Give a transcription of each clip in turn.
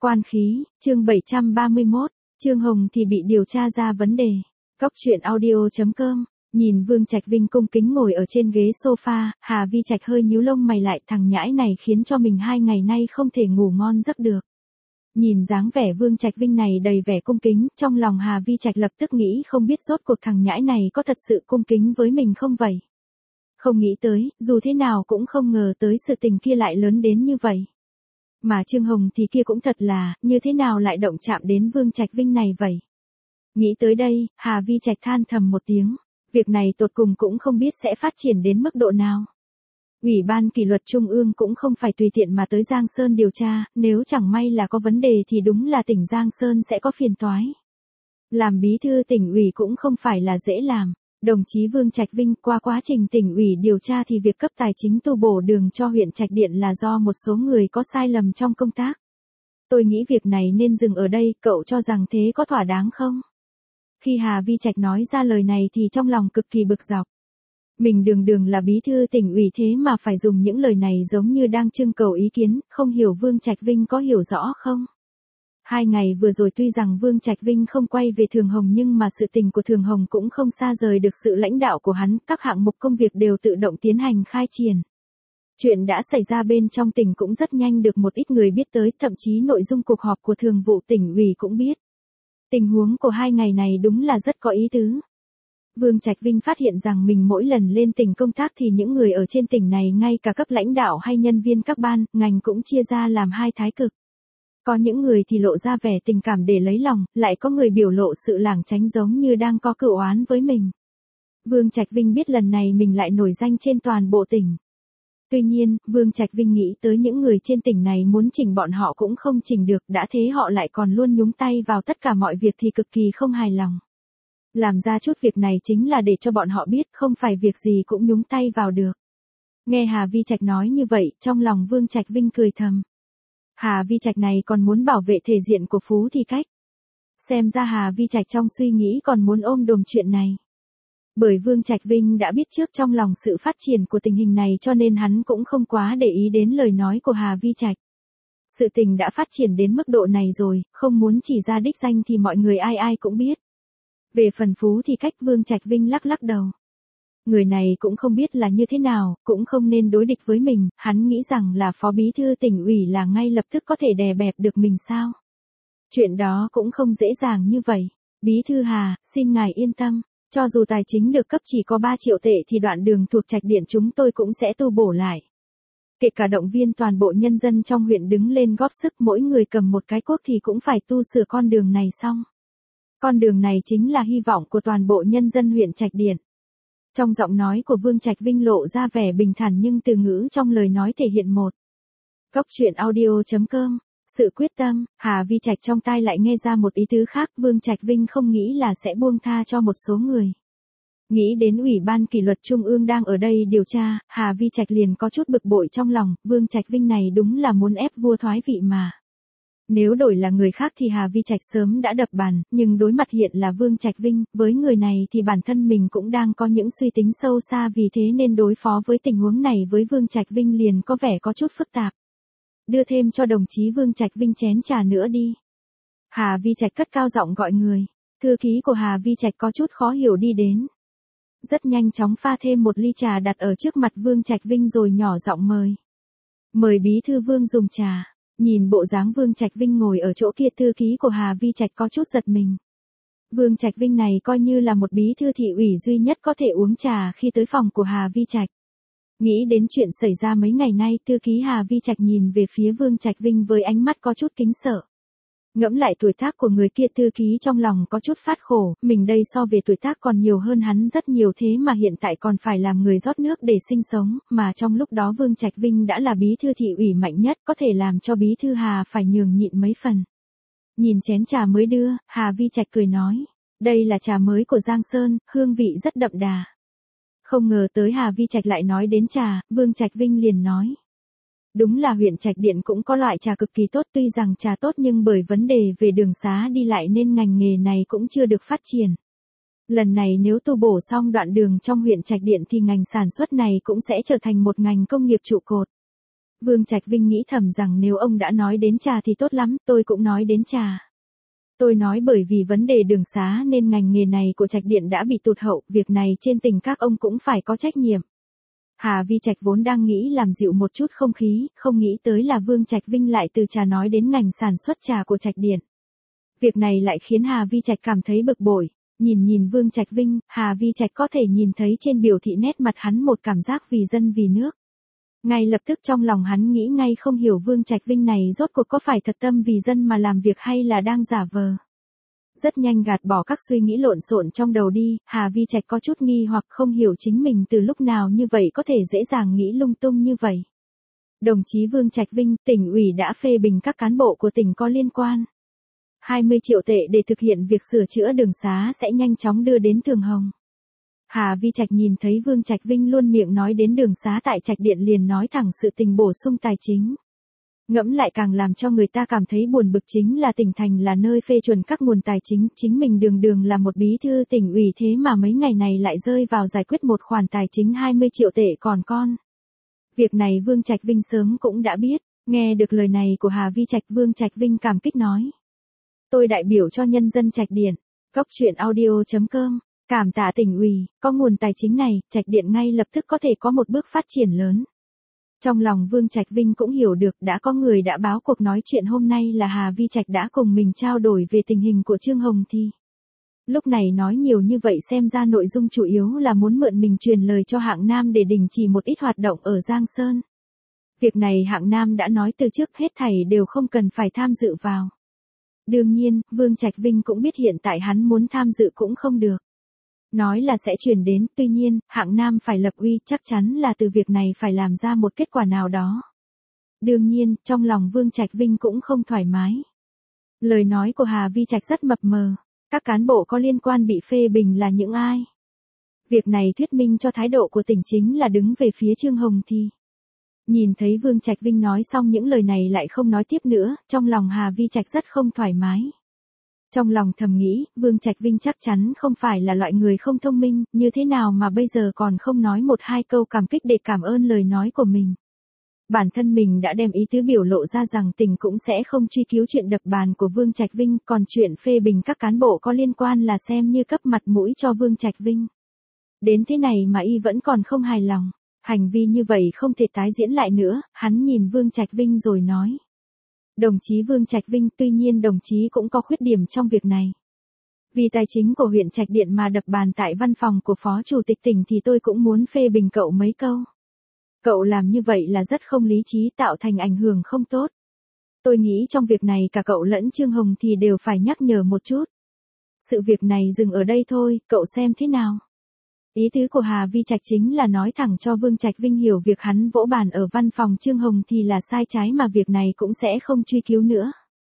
Quan khí, chương 731, Trương Hồng thì bị điều tra ra vấn đề. Cóc truyện audio.com. Nhìn Vương Trạch Vinh cung kính ngồi ở trên ghế sofa, Hà Vi Trạch hơi nhíu lông mày lại, thằng nhãi này khiến cho mình 2 ngày nay không thể ngủ ngon giấc được. Nhìn dáng vẻ Vương Trạch Vinh này đầy vẻ cung kính, trong lòng Hà Vi Trạch lập tức nghĩ không biết rốt cuộc thằng nhãi này có thật sự cung kính với mình không vậy. Không nghĩ tới, dù thế nào cũng không ngờ tới sự tình kia lại lớn đến như vậy. Mà Trương Hồng thì kia cũng thật là, như thế nào lại động chạm đến Vương Trạch Vinh này vậy? Nghĩ tới đây, Hà Vi Trạch than thầm một tiếng, việc này tột cùng cũng không biết sẽ phát triển đến mức độ nào. Ủy ban kỷ luật Trung ương cũng không phải tùy tiện mà tới Giang Sơn điều tra, nếu chẳng may là có vấn đề thì đúng là tỉnh Giang Sơn sẽ có phiền toái. Làm bí thư tỉnh ủy cũng không phải là dễ làm. Đồng chí Vương Trạch Vinh, qua quá trình tỉnh ủy điều tra thì việc cấp tài chính tu bổ đường cho huyện Trạch Điện là do một số người có sai lầm trong công tác. Tôi nghĩ việc này nên dừng ở đây, cậu cho rằng thế có thỏa đáng không? Khi Hà Vi Trạch nói ra lời này thì trong lòng cực kỳ bực dọc. Mình đường là bí thư tỉnh ủy thế mà phải dùng những lời này giống như đang trưng cầu ý kiến, không hiểu Vương Trạch Vinh có hiểu rõ không? 2 ngày vừa rồi tuy rằng Vương Trạch Vinh không quay về Thường Hồng nhưng mà sự tình của Thường Hồng cũng không xa rời được sự lãnh đạo của hắn, các hạng mục công việc đều tự động tiến hành khai triển. Chuyện đã xảy ra bên trong tỉnh cũng rất nhanh được một ít người biết tới, thậm chí nội dung cuộc họp của Thường vụ tỉnh ủy cũng biết. Tình huống của 2 ngày này đúng là rất có ý tứ. Vương Trạch Vinh phát hiện rằng mình mỗi lần lên tỉnh công tác thì những người ở trên tỉnh này ngay cả cấp lãnh đạo hay nhân viên các ban, ngành cũng chia ra làm 2 thái cực. Có những người thì lộ ra vẻ tình cảm để lấy lòng, lại có người biểu lộ sự lảng tránh giống như đang có cựu oán với mình. Vương Trạch Vinh biết lần này mình lại nổi danh trên toàn bộ tỉnh. Tuy nhiên, Vương Trạch Vinh nghĩ tới những người trên tỉnh này muốn chỉnh bọn họ cũng không chỉnh được, đã thế họ lại còn luôn nhúng tay vào tất cả mọi việc thì cực kỳ không hài lòng. Làm ra chút việc này chính là để cho bọn họ biết không phải việc gì cũng nhúng tay vào được. Nghe Hà Vi Trạch nói như vậy, trong lòng Vương Trạch Vinh cười thầm. Hà Vi Trạch này còn muốn bảo vệ thể diện của Phú Thì Cách. Xem ra Hà Vi Trạch trong suy nghĩ còn muốn ôm đồm chuyện này. Bởi Vương Trạch Vinh đã biết trước trong lòng sự phát triển của tình hình này cho nên hắn cũng không quá để ý đến lời nói của Hà Vi Trạch. Sự tình đã phát triển đến mức độ này rồi, không muốn chỉ ra đích danh thì mọi người ai ai cũng biết. Về phần Phú Thì Cách, Vương Trạch Vinh lắc lắc đầu. Người này cũng không biết là như thế nào, cũng không nên đối địch với mình, hắn nghĩ rằng là phó bí thư tỉnh ủy là ngay lập tức có thể đè bẹp được mình sao. Chuyện đó cũng không dễ dàng như vậy. Bí thư Hà, xin ngài yên tâm, cho dù tài chính được cấp chỉ có 3 triệu tệ thì đoạn đường thuộc Trạch Điện chúng tôi cũng sẽ tu bổ lại. Kể cả động viên toàn bộ nhân dân trong huyện đứng lên góp sức, mỗi người cầm một cái cuốc thì cũng phải tu sửa con đường này xong. Con đường này chính là hy vọng của toàn bộ nhân dân huyện Trạch Điện. Trong giọng nói của Vương Trạch Vinh lộ ra vẻ bình thản nhưng từ ngữ trong lời nói thể hiện một. Cóc truyện audio.com. Sự quyết tâm, Hà Vi Trạch trong tai lại nghe ra một ý tứ khác, Vương Trạch Vinh không nghĩ là sẽ buông tha cho một số người. Nghĩ đến Ủy ban kỷ luật Trung ương đang ở đây điều tra, Hà Vi Trạch liền có chút bực bội trong lòng, Vương Trạch Vinh này đúng là muốn ép vua thoái vị mà. Nếu đổi là người khác thì Hà Vi Trạch sớm đã đập bàn, nhưng đối mặt hiện là Vương Trạch Vinh, với người này thì bản thân mình cũng đang có những suy tính sâu xa, vì thế nên đối phó với tình huống này với Vương Trạch Vinh liền có vẻ có chút phức tạp. Đưa thêm cho đồng chí Vương Trạch Vinh chén trà nữa đi. Hà Vi Trạch cất cao giọng gọi người. Thư ký của Hà Vi Trạch có chút khó hiểu đi đến. Rất nhanh chóng pha thêm một ly trà đặt ở trước mặt Vương Trạch Vinh rồi nhỏ giọng mời. Mời bí thư Vương dùng trà. Nhìn bộ dáng Vương Trạch Vinh ngồi ở chỗ kia, thư ký của Hà Vi Trạch có chút giật mình. Vương Trạch Vinh này coi như là một bí thư thị ủy duy nhất có thể uống trà khi tới phòng của Hà Vi Trạch. Nghĩ đến chuyện xảy ra mấy ngày nay, thư ký Hà Vi Trạch nhìn về phía Vương Trạch Vinh với ánh mắt có chút kính sợ. Ngẫm lại tuổi tác của người kia, thư ký trong lòng có chút phát khổ, mình đây so về tuổi tác còn nhiều hơn hắn rất nhiều, thế mà hiện tại còn phải làm người rót nước để sinh sống, mà trong lúc đó Vương Trạch Vinh đã là bí thư thị ủy mạnh nhất, có thể làm cho bí thư Hà phải nhường nhịn mấy phần. Nhìn chén trà mới đưa, Hà Vi Trạch cười nói, đây là trà mới của Giang Sơn, hương vị rất đậm đà. Không ngờ tới Hà Vi Trạch lại nói đến trà, Vương Trạch Vinh liền nói. Đúng là huyện Trạch Điện cũng có loại trà cực kỳ tốt, tuy rằng trà tốt nhưng bởi vấn đề về đường xá đi lại nên ngành nghề này cũng chưa được phát triển. Lần này nếu tu bổ xong đoạn đường trong huyện Trạch Điện thì ngành sản xuất này cũng sẽ trở thành một ngành công nghiệp trụ cột. Vương Trạch Vinh nghĩ thầm rằng nếu ông đã nói đến trà thì tốt lắm, tôi cũng nói đến trà. Tôi nói bởi vì vấn đề đường xá nên ngành nghề này của Trạch Điện đã bị tụt hậu, việc này trên tình các ông cũng phải có trách nhiệm. Hà Vi Trạch vốn đang nghĩ làm dịu một chút không khí, không nghĩ tới là Vương Trạch Vinh lại từ trà nói đến ngành sản xuất trà của Trạch Điện. Việc này lại khiến Hà Vi Trạch cảm thấy bực bội, nhìn Vương Trạch Vinh, Hà Vi Trạch có thể nhìn thấy trên biểu thị nét mặt hắn một cảm giác vì dân vì nước. Ngay lập tức trong lòng hắn nghĩ ngay không hiểu Vương Trạch Vinh này rốt cuộc có phải thật tâm vì dân mà làm việc hay là đang giả vờ. Rất nhanh gạt bỏ các suy nghĩ lộn xộn trong đầu đi, Hà Vi Trạch có chút nghi hoặc không hiểu chính mình từ lúc nào như vậy có thể dễ dàng nghĩ lung tung như vậy. Đồng chí Vương Trạch Vinh, tỉnh ủy đã phê bình các cán bộ của tỉnh có liên quan. 20 triệu tệ để thực hiện việc sửa chữa đường xá sẽ nhanh chóng đưa đến Thường Hồng. Hà Vi Trạch nhìn thấy Vương Trạch Vinh luôn miệng nói đến đường xá tại Trạch Điện liền nói thẳng sự tình bổ sung tài chính. Ngẫm lại càng làm cho người ta cảm thấy buồn bực chính là tỉnh thành là nơi phê chuẩn các nguồn tài chính, chính mình đường là một bí thư tỉnh ủy thế mà mấy ngày này lại rơi vào giải quyết một khoản tài chính 20 triệu tệ còn con. Việc này Vương Trạch Vinh sớm cũng đã biết, nghe được lời này của Hà Vi Trạch Vương Trạch Vinh cảm kích nói. Tôi đại biểu cho nhân dân Trạch Điện, coctruyện.audio.com, cảm tạ tỉnh ủy, có nguồn tài chính này, Trạch Điện ngay lập tức có thể có một bước phát triển lớn. Trong lòng Vương Trạch Vinh cũng hiểu được đã có người đã báo cuộc nói chuyện hôm nay là Hà Vi Trạch đã cùng mình trao đổi về tình hình của Trương Hồng Thi. Lúc này nói nhiều như vậy xem ra nội dung chủ yếu là muốn mượn mình truyền lời cho Hạng Nam để đình chỉ một ít hoạt động ở Giang Sơn. Việc này Hạng Nam đã nói từ trước hết thảy đều không cần phải tham dự vào. Đương nhiên, Vương Trạch Vinh cũng biết hiện tại hắn muốn tham dự cũng không được. Nói là sẽ chuyển đến, tuy nhiên, Hạng Nam phải lập uy, chắc chắn là từ việc này phải làm ra một kết quả nào đó. Đương nhiên, trong lòng Vương Trạch Vinh cũng không thoải mái. Lời nói của Hà Vi Trạch rất mập mờ, các cán bộ có liên quan bị phê bình là những ai? Việc này thuyết minh cho thái độ của tỉnh chính là đứng về phía Trương Hồng Thi. Nhìn thấy Vương Trạch Vinh nói xong những lời này lại không nói tiếp nữa, trong lòng Hà Vi Trạch rất không thoải mái. Trong lòng thầm nghĩ, Vương Trạch Vinh chắc chắn không phải là loại người không thông minh, như thế nào mà bây giờ còn không nói một hai câu cảm kích để cảm ơn lời nói của mình. Bản thân mình đã đem ý tứ biểu lộ ra rằng tỉnh cũng sẽ không truy cứu chuyện đập bàn của Vương Trạch Vinh, còn chuyện phê bình các cán bộ có liên quan là xem như cấp mặt mũi cho Vương Trạch Vinh. Đến thế này mà y vẫn còn không hài lòng, hành vi như vậy không thể tái diễn lại nữa, hắn nhìn Vương Trạch Vinh rồi nói. Đồng chí Vương Trạch Vinh, tuy nhiên đồng chí cũng có khuyết điểm trong việc này. Vì tài chính của huyện Trạch Điện mà đập bàn tại văn phòng của Phó Chủ tịch tỉnh thì tôi cũng muốn phê bình cậu mấy câu. Cậu làm như vậy là rất không lý trí, tạo thành ảnh hưởng không tốt. Tôi nghĩ trong việc này cả cậu lẫn Trương Hồng thì đều phải nhắc nhở một chút. Sự việc này dừng ở đây thôi, cậu xem thế nào? Ý tứ của Hà Vi Trạch chính là nói thẳng cho Vương Trạch Vinh hiểu việc hắn vỗ bàn ở văn phòng Trương Hồng thì là sai trái mà việc này cũng sẽ không truy cứu nữa.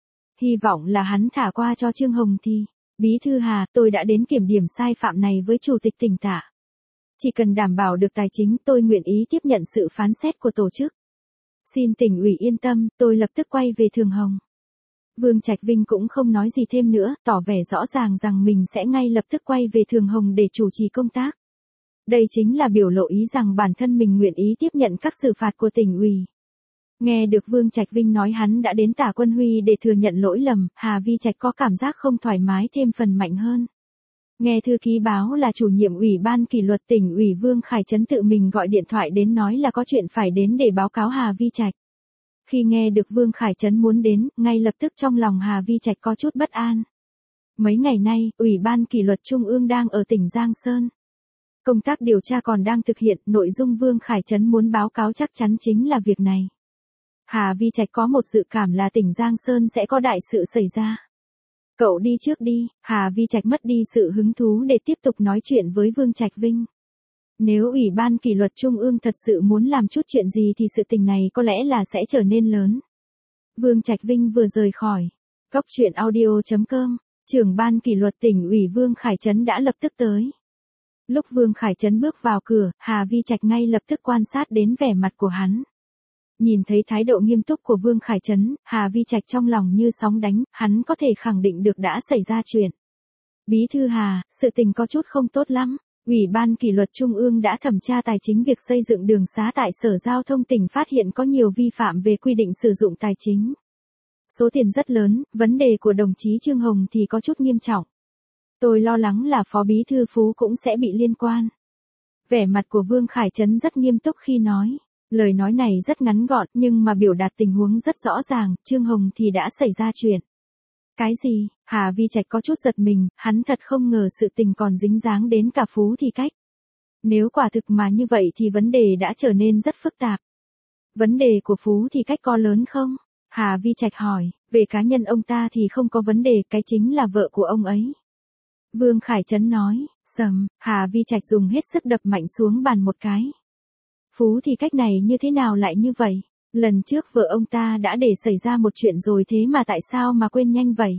Hy vọng là hắn thả qua cho Trương Hồng thì. Bí thư Hà, tôi đã đến kiểm điểm sai phạm này với Chủ tịch tỉnh Tạ. Chỉ cần đảm bảo được tài chính tôi nguyện ý tiếp nhận sự phán xét của tổ chức. Xin tỉnh ủy yên tâm, tôi lập tức quay về Thường Hồng. Vương Trạch Vinh cũng không nói gì thêm nữa, tỏ vẻ rõ ràng rằng mình sẽ ngay lập tức quay về Thường Hồng để chủ trì công tác. Đây chính là biểu lộ ý rằng bản thân mình nguyện ý tiếp nhận các xử phạt của tỉnh ủy. Nghe được Vương Trạch Vinh nói hắn đã đến Tạ Quân Huy để thừa nhận lỗi lầm, Hà Vi Trạch có cảm giác không thoải mái thêm phần mạnh hơn. Nghe thư ký báo là chủ nhiệm ủy ban kỷ luật tỉnh ủy Vương Khải Trấn tự mình gọi điện thoại đến nói là có chuyện phải đến để báo cáo Hà Vi Trạch. Khi nghe được Vương Khải Trấn muốn đến, ngay lập tức trong lòng Hà Vi Trạch có chút bất an. Mấy ngày nay, Ủy ban kỷ luật Trung ương đang ở tỉnh Giang Sơn. Công tác điều tra còn đang thực hiện, nội dung Vương Khải Trấn muốn báo cáo chắc chắn chính là việc này. Hà Vi Trạch có một dự cảm là tỉnh Giang Sơn sẽ có đại sự xảy ra. Cậu đi trước đi, Hà Vi Trạch mất đi sự hứng thú để tiếp tục nói chuyện với Vương Trạch Vinh. Nếu Ủy ban kỷ luật Trung ương thật sự muốn làm chút chuyện gì thì sự tình này có lẽ là sẽ trở nên lớn. Vương Trạch Vinh vừa rời khỏi coctruyện.audio.com, trưởng ban kỷ luật tỉnh ủy Vương Khải Trấn đã lập tức tới. Lúc Vương Khải Trấn bước vào cửa, Hà Vi Trạch ngay lập tức quan sát đến vẻ mặt của hắn. Nhìn thấy thái độ nghiêm túc của Vương Khải Trấn, Hà Vi Trạch trong lòng như sóng đánh, hắn có thể khẳng định được đã xảy ra chuyện. Bí thư Hà, sự tình có chút không tốt lắm. Ủy ban kỷ luật Trung ương đã thẩm tra tài chính việc xây dựng đường xá tại Sở Giao thông tỉnh, phát hiện có nhiều vi phạm về quy định sử dụng tài chính. Số tiền rất lớn, vấn đề của đồng chí Trương Hồng thì có chút nghiêm trọng. Tôi lo lắng là Phó Bí thư Phú cũng sẽ bị liên quan. Vẻ mặt của Vương Khải Trấn rất nghiêm túc khi nói. Lời nói này rất ngắn gọn nhưng mà biểu đạt tình huống rất rõ ràng, Trương Hồng thì đã xảy ra chuyện. Cái gì? Hà Vi Trạch có chút giật mình, hắn thật không ngờ sự tình còn dính dáng đến cả Phú Thì Cách. Nếu quả thực mà như vậy thì vấn đề đã trở nên rất phức tạp. Vấn đề của Phú Thì Cách có lớn không? Hà Vi Trạch hỏi, về cá nhân ông ta thì không có vấn đề, cái chính là vợ của ông ấy. Vương Khải Trấn nói, Hà Vi Trạch dùng hết sức đập mạnh xuống bàn một cái. Phú Thì Cách này như thế nào lại như vậy? Lần trước vợ ông ta đã để xảy ra một chuyện rồi thế mà tại sao mà quên nhanh vậy?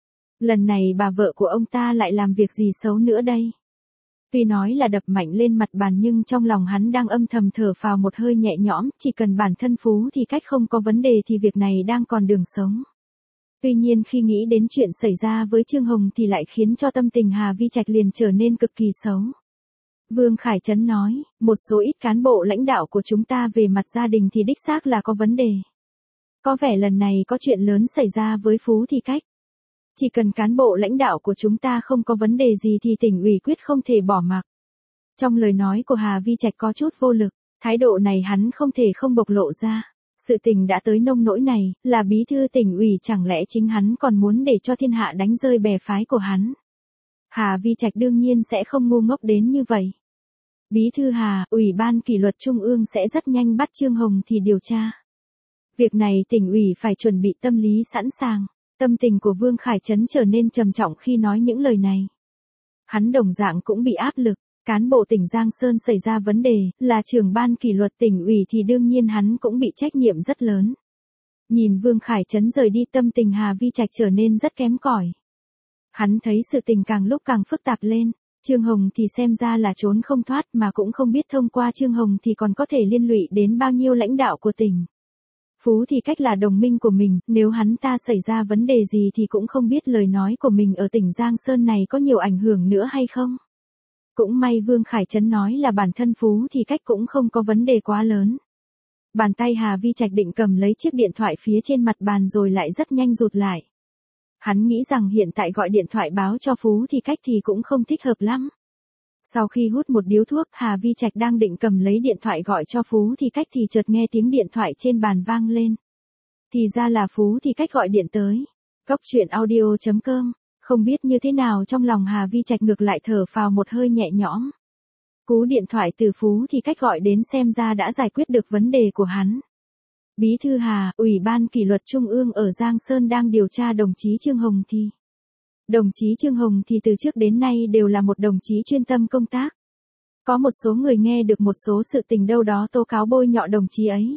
Lần này bà vợ của ông ta lại làm việc gì xấu nữa đây? Tuy nói là đập mạnh lên mặt bàn nhưng trong lòng hắn đang âm thầm thở phào một hơi nhẹ nhõm, chỉ cần bản thân Phú Thì Cách không có vấn đề thì việc này đang còn đường sống. Tuy nhiên khi nghĩ đến chuyện xảy ra với Trương Hồng thì lại khiến cho tâm tình Hà Vi Trạch liền trở nên cực kỳ xấu. Vương Khải Trấn nói, một số ít cán bộ lãnh đạo của chúng ta về mặt gia đình thì đích xác là có vấn đề. Có vẻ lần này có chuyện lớn xảy ra với Phú Thì Cách. Chỉ cần cán bộ lãnh đạo của chúng ta không có vấn đề gì thì tỉnh ủy quyết không thể bỏ mặc. Trong lời nói của Hà Vi Trạch có chút vô lực, thái độ này hắn không thể không bộc lộ ra. Sự tình đã tới nông nỗi này, là bí thư tỉnh ủy chẳng lẽ chính hắn còn muốn để cho thiên hạ đánh rơi bè phái của hắn. Hà Vi Trạch đương nhiên sẽ không ngu ngốc đến như vậy. Bí thư Hà, Ủy ban kỷ luật Trung ương sẽ rất nhanh bắt Trương Hồng thì điều tra. Việc này tỉnh ủy phải chuẩn bị tâm lý sẵn sàng. Tâm tình của Vương Khải Trấn trở nên trầm trọng khi nói những lời này. Hắn đồng dạng cũng bị áp lực, cán bộ tỉnh Giang Sơn xảy ra vấn đề, là trưởng ban kỷ luật tỉnh ủy thì đương nhiên hắn cũng bị trách nhiệm rất lớn. Nhìn Vương Khải Trấn rời đi, tâm tình Hà Vi Trạch trở nên rất kém cỏi. Hắn thấy sự tình càng lúc càng phức tạp lên, Trương Hồng thì xem ra là trốn không thoát mà cũng không biết thông qua Trương Hồng thì còn có thể liên lụy đến bao nhiêu lãnh đạo của tỉnh. Phú Thì Cách là đồng minh của mình, nếu hắn ta xảy ra vấn đề gì thì cũng không biết lời nói của mình ở tỉnh Giang Sơn này có nhiều ảnh hưởng nữa hay không. Cũng may Vương Khải Trấn nói là bản thân Phú Thì Cách cũng không có vấn đề quá lớn. Bàn tay Hà Vi Trạch định cầm lấy chiếc điện thoại phía trên mặt bàn rồi lại rất nhanh rụt lại. Hắn nghĩ rằng hiện tại gọi điện thoại báo cho Phú Thì Cách thì cũng không thích hợp lắm. Sau khi hút một điếu thuốc, Hà Vi Trạch đang định cầm lấy điện thoại gọi cho Phú Thì Cách thì chợt nghe tiếng điện thoại trên bàn vang lên. Thì ra là Phú Thì Cách gọi điện tới. Coctruyện.audio.com. Không biết như thế nào trong lòng Hà Vi Trạch ngược lại thở phào một hơi nhẹ nhõm. Cú điện thoại từ Phú Thì Cách gọi đến xem ra đã giải quyết được vấn đề của hắn. Bí thư Hà, Ủy ban kỷ luật Trung ương ở Giang Sơn đang điều tra đồng chí Trương Hồng thì. Đồng chí Trương Hồng thì từ trước đến nay đều là một đồng chí chuyên tâm công tác. Có một số người nghe được một số sự tình đâu đó tố cáo bôi nhọ đồng chí ấy.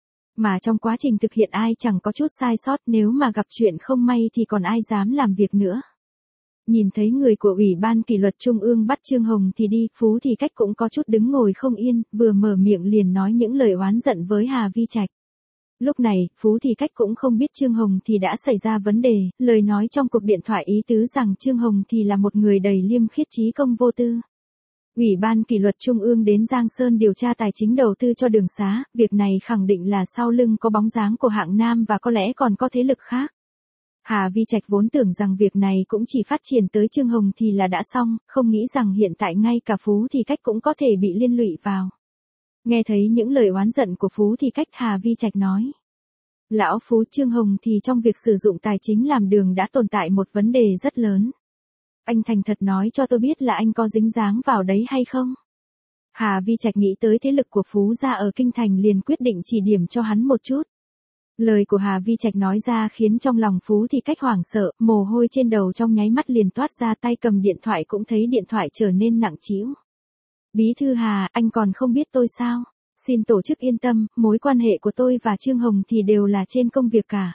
Mà trong quá trình thực hiện ai chẳng có chút sai sót, nếu mà gặp chuyện không may thì còn ai dám làm việc nữa. Nhìn thấy người của Ủy ban kỷ luật Trung ương bắt Trương Hồng thì đi, Phú Thì Cách cũng có chút đứng ngồi không yên, vừa mở miệng liền nói những lời oán giận với Hà Vi Trạch. Lúc này, Phú Thì Cách cũng không biết Trương Hồng thì đã xảy ra vấn đề, lời nói trong cuộc điện thoại ý tứ rằng Trương Hồng thì là một người đầy liêm khiết trí công vô tư. Ủy ban kỷ luật Trung ương đến Giang Sơn điều tra tài chính đầu tư cho đường xá, việc này khẳng định là sau lưng có bóng dáng của Hạng Nam và có lẽ còn có thế lực khác. Hà Vi Trạch vốn tưởng rằng việc này cũng chỉ phát triển tới Trương Hồng thì là đã xong, không nghĩ rằng hiện tại ngay cả Phú Thì Cách cũng có thể bị liên lụy vào. Nghe thấy những lời oán giận của Phú Thì Cách, Hà Vi Trạch nói. Lão Phú, Trương Hồng thì trong việc sử dụng tài chính làm đường đã tồn tại một vấn đề rất lớn. Anh thành thật nói cho tôi biết là anh có dính dáng vào đấy hay không? Hà Vi Trạch nghĩ tới thế lực của Phú gia ở Kinh Thành liền quyết định chỉ điểm cho hắn một chút. Lời của Hà Vi Trạch nói ra khiến trong lòng Phú Thì Cách hoảng sợ, mồ hôi trên đầu trong nháy mắt liền toát ra, tay cầm điện thoại cũng thấy điện thoại trở nên nặng trĩu. Bí thư Hà, anh còn không biết tôi sao? Xin tổ chức yên tâm, mối quan hệ của tôi và Trương Hồng thì đều là trên công việc cả.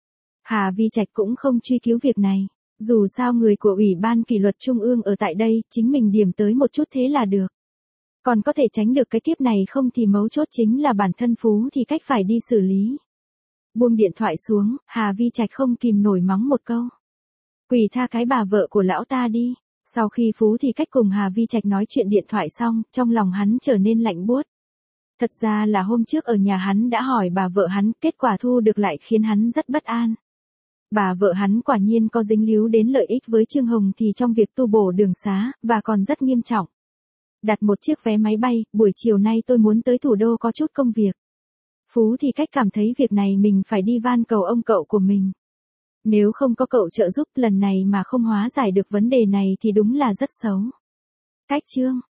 Hà Vi Trạch cũng không truy cứu việc này. Dù sao người của Ủy ban kỷ luật Trung ương ở tại đây, chính mình điểm tới một chút thế là được. Còn có thể tránh được cái kiếp này không thì mấu chốt chính là bản thân Phú Thì Cách phải đi xử lý. Buông điện thoại xuống, Hà Vi Trạch không kìm nổi mắng một câu. Quỳ tha cái bà vợ của lão ta đi. Sau khi Phú thì cách cùng Hà Vi Trạch nói chuyện điện thoại xong, trong lòng hắn trở nên lạnh buốt. Thật ra là hôm trước ở nhà hắn đã hỏi bà vợ hắn, kết quả thu được lại khiến hắn rất bất an. Bà vợ hắn quả nhiên có dính líu đến lợi ích với Trương Hồng thì trong việc tu bổ đường xá, và còn rất nghiêm trọng. Đặt một chiếc vé máy bay, buổi chiều nay tôi muốn tới thủ đô có chút công việc. Phú thì cách cảm thấy việc này mình phải đi van cầu ông cậu của mình. Nếu không có cậu trợ giúp lần này mà không hóa giải được vấn đề này thì đúng là rất xấu. Cách chương